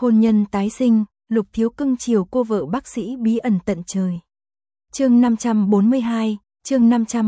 Hôn nhân tái sinh, Lục Thiếu cưng chiều cô vợ bác sĩ bí ẩn tận trời. Chương 542, chương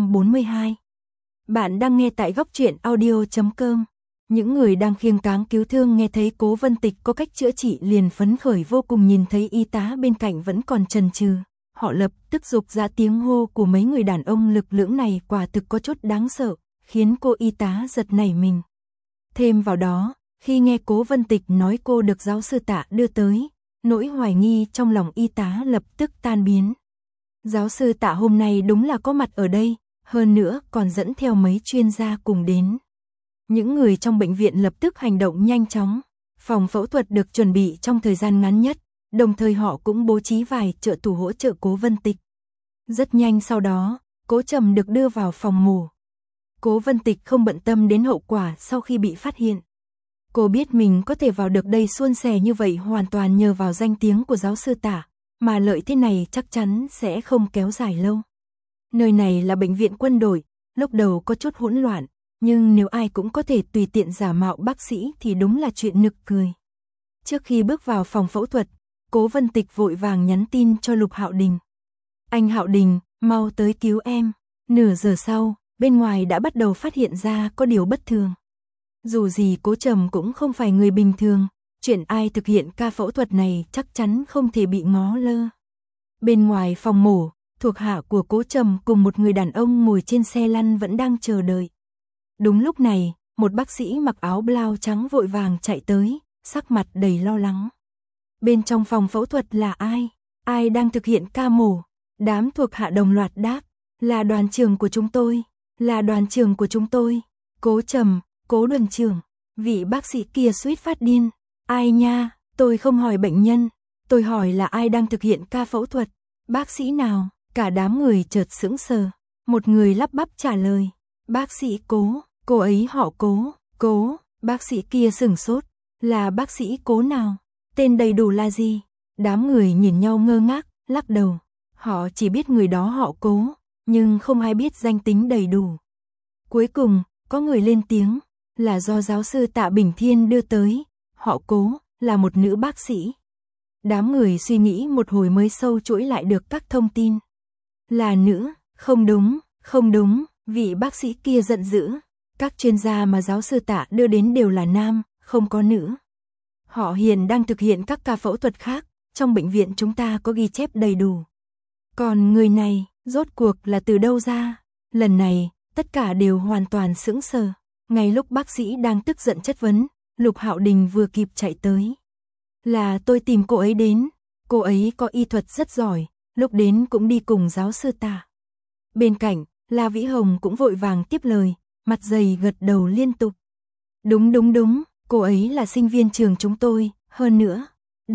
542. Bạn đang nghe tại góc truyện audio.com. Những người đang khiêng cáng cứu thương nghe thấy Cố Vân Tịch có cách chữa trị liền phấn khởi vô cùng, nhìn thấy y tá bên cạnh vẫn còn chần chừ. Họ lập tức dục ra tiếng hô của mấy người đàn ông lực lưỡng này quả thực có chút đáng sợ, khiến cô y tá giật nảy mình. Thêm vào đó, khi nghe Cố Vân Tịch nói cô được giáo sư Tạ đưa tới, nỗi hoài nghi trong lòng y tá lập tức tan biến. Giáo sư Tạ hôm nay đúng là có mặt ở đây, hơn nữa còn dẫn theo mấy chuyên gia cùng đến. Những người trong bệnh viện lập tức hành động nhanh chóng, phòng phẫu thuật được chuẩn bị trong thời gian ngắn nhất, đồng thời họ cũng bố trí vài trợ thủ hỗ trợ Cố Vân Tịch. Rất nhanh sau đó, Cố Trầm được đưa vào phòng mổ. Cố Vân Tịch không bận tâm đến hậu quả sau khi bị phát hiện. Cô biết mình có thể vào được đây suôn sẻ như vậy hoàn toàn nhờ vào danh tiếng của giáo sư Tạ, mà lợi thế này chắc chắn sẽ không kéo dài lâu. Nơi này là bệnh viện quân đội, lúc đầu có chút hỗn loạn, nhưng nếu ai cũng có thể tùy tiện giả mạo bác sĩ thì đúng là chuyện nực cười. Trước khi bước vào phòng phẫu thuật, Cố Vân Tịch vội vàng nhắn tin cho Lục Hạo Đình. Anh Hạo Đình, mau tới cứu em. Nửa giờ sau, bên ngoài đã bắt đầu phát hiện ra có điều bất thường. Dù gì Cố Trầm cũng không phải người bình thường, chuyện ai thực hiện ca phẫu thuật này chắc chắn không thể bị ngó lơ. Bên ngoài phòng mổ, thuộc hạ của Cố Trầm cùng một người đàn ông ngồi trên xe lăn vẫn đang chờ đợi. Đúng lúc này, một bác sĩ mặc áo blau trắng vội vàng chạy tới, sắc mặt đầy lo lắng. Bên trong phòng phẫu thuật là ai? Ai đang thực hiện ca mổ? Đám thuộc hạ đồng loạt đáp, là đoàn trưởng của chúng tôi, là đoàn trưởng của chúng tôi. Cố Trầm, Cố đoàn trưởng, vị bác sĩ kia suýt phát điên. Ai nha, tôi không hỏi bệnh nhân, tôi hỏi là ai đang thực hiện ca phẫu thuật. Bác sĩ nào? Cả đám người chợt sững sờ. Một người lắp bắp trả lời, bác sĩ Cố, cô ấy họ Cố. Cố, bác sĩ kia sửng sốt, là bác sĩ Cố nào? Tên đầy đủ là gì? Đám người nhìn nhau ngơ ngác, lắc đầu. Họ chỉ biết người đó họ Cố, nhưng không ai biết danh tính đầy đủ. Cuối cùng, có người lên tiếng, là do giáo sư Tạ Bình Thiên đưa tới, họ Cố, là một nữ bác sĩ. Đám người suy nghĩ một hồi mới sâu chuỗi lại được các thông tin. Là nữ, không đúng, không đúng, vị bác sĩ kia giận dữ. Các chuyên gia mà giáo sư Tạ đưa đến đều là nam, không có nữ. Họ hiện đang thực hiện các ca phẫu thuật khác, trong bệnh viện chúng ta có ghi chép đầy đủ. Còn người này, rốt cuộc là từ đâu ra? Lần này, tất cả đều hoàn toàn sững sờ. Ngay lúc bác sĩ đang tức giận chất vấn, Lục Hạo Đình vừa kịp chạy tới. Là tôi tìm cô ấy đến, cô ấy có y thuật rất giỏi, lúc đến cũng đi cùng giáo sư Tạ. Bên cạnh, La Vĩ Hồng cũng vội vàng tiếp lời, mặt dày gật đầu liên tục. Đúng đúng đúng, cô ấy là sinh viên trường chúng tôi, hơn nữa,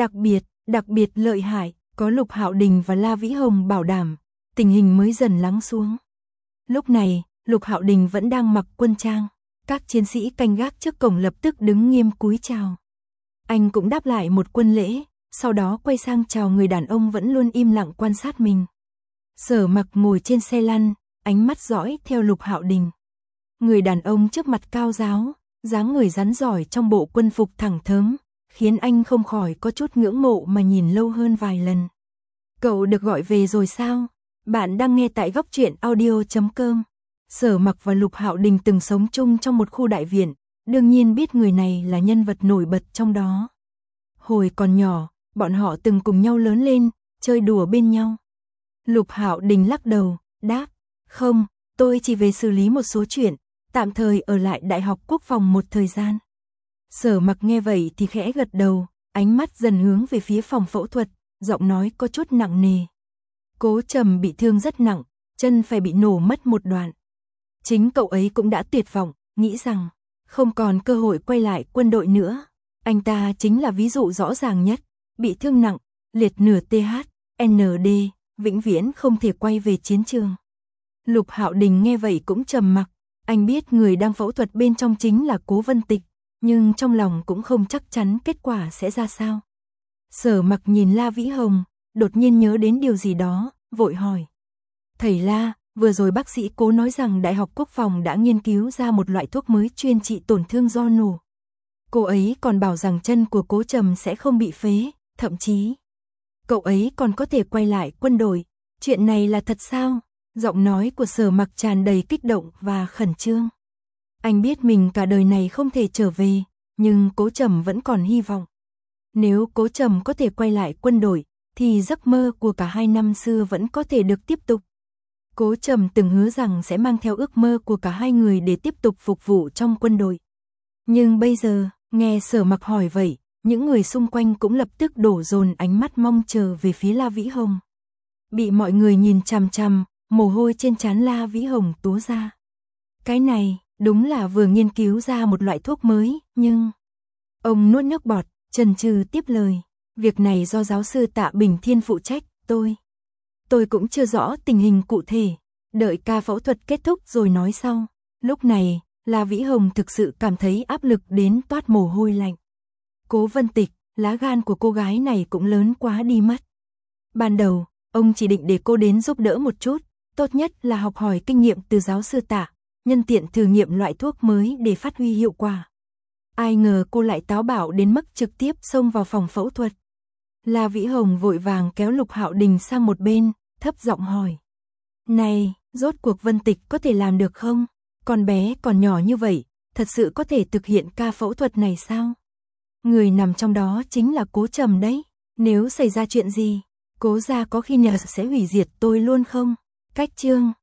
đặc biệt lợi hại, có Lục Hạo Đình và La Vĩ Hồng bảo đảm, tình hình mới dần lắng xuống. Lúc này, Lục Hạo Đình vẫn đang mặc quân trang, các chiến sĩ canh gác trước cổng lập tức đứng nghiêm cúi chào. Anh cũng đáp lại một quân lễ, sau đó quay sang chào người đàn ông vẫn luôn im lặng quan sát mình. Sở Mặc ngồi trên xe lăn, ánh mắt dõi theo Lục Hạo Đình. Người đàn ông trước mặt cao ráo, dáng người rắn giỏi trong bộ quân phục thẳng thớm, khiến anh không khỏi có chút ngưỡng mộ mà nhìn lâu hơn vài lần. Cậu được gọi về rồi sao? Bạn đang nghe tại góc truyện audio.com. Sở Mặc và Lục Hạo Đình từng sống chung trong một khu đại viện, đương nhiên biết người này là nhân vật nổi bật trong đó. Hồi còn nhỏ, bọn họ từng cùng nhau lớn lên, chơi đùa bên nhau. Lục Hạo Đình lắc đầu, đáp, không, tôi chỉ về xử lý một số chuyện, tạm thời ở lại Đại học Quốc phòng một thời gian. Sở Mặc nghe vậy thì khẽ gật đầu, ánh mắt dần hướng về phía phòng phẫu thuật, giọng nói có chút nặng nề. Cố Trầm bị thương rất nặng, chân phải bị nổ mất một đoạn. Chính cậu ấy cũng đã tuyệt vọng, nghĩ rằng không còn cơ hội quay lại quân đội nữa. Anh ta chính là ví dụ rõ ràng nhất, bị thương nặng, liệt nửa TH, ND, vĩnh viễn không thể quay về chiến trường. Lục Hạo Đình nghe vậy cũng trầm mặc, anh biết người đang phẫu thuật bên trong chính là Cố Vân Tịch, nhưng trong lòng cũng không chắc chắn kết quả sẽ ra sao. Sở Mặc nhìn La Vĩ Hồng, đột nhiên nhớ đến điều gì đó, vội hỏi. Thầy La, vừa rồi bác sĩ Cố nói rằng Đại học Quốc phòng đã nghiên cứu ra một loại thuốc mới chuyên trị tổn thương do nổ. Cô ấy còn bảo rằng chân của Cố Trầm sẽ không bị phế, thậm chí cậu ấy còn có thể quay lại quân đội. Chuyện này là thật sao? Giọng nói của Sở Mặc tràn đầy kích động và khẩn trương. Anh biết mình cả đời này không thể trở về, nhưng Cố Trầm vẫn còn hy vọng. Nếu Cố Trầm có thể quay lại quân đội, thì giấc mơ của cả hai năm xưa vẫn có thể được tiếp tục. Cố Trầm từng hứa rằng sẽ mang theo ước mơ của cả hai người để tiếp tục phục vụ trong quân đội. Nhưng bây giờ, nghe Sở Mặc hỏi vậy, những người xung quanh cũng lập tức đổ dồn ánh mắt mong chờ về phía La Vĩ Hồng. Bị mọi người nhìn chằm chằm, mồ hôi trên trán La Vĩ Hồng túa ra. Cái này, đúng là vừa nghiên cứu ra một loại thuốc mới, nhưng... Ông nuốt nước bọt, chần chừ tiếp lời. Việc này do giáo sư Tạ Bình Thiên phụ trách, tôi cũng chưa rõ tình hình cụ thể. Đợi ca phẫu thuật kết thúc rồi nói sau. Lúc này, La Vĩ Hồng thực sự cảm thấy áp lực đến toát mồ hôi lạnh. Cố Vân Tịch, lá gan của cô gái này cũng lớn quá đi mất. Ban đầu, ông chỉ định để cô đến giúp đỡ một chút, tốt nhất là học hỏi kinh nghiệm từ giáo sư Tạ, nhân tiện thử nghiệm loại thuốc mới để phát huy hiệu quả. Ai ngờ cô lại táo bạo đến mức trực tiếp xông vào phòng phẫu thuật. La Vĩ Hồng vội vàng kéo Lục Hạo Đình sang một bên, thấp giọng hỏi. Này, rốt cuộc Vân Tịch có thể làm được không? Con bé còn nhỏ như vậy, thật sự có thể thực hiện ca phẫu thuật này sao? Người nằm trong đó chính là Cố Trầm đấy. Nếu xảy ra chuyện gì, Cố gia có khi nào sẽ hủy diệt tôi luôn không? Cách chương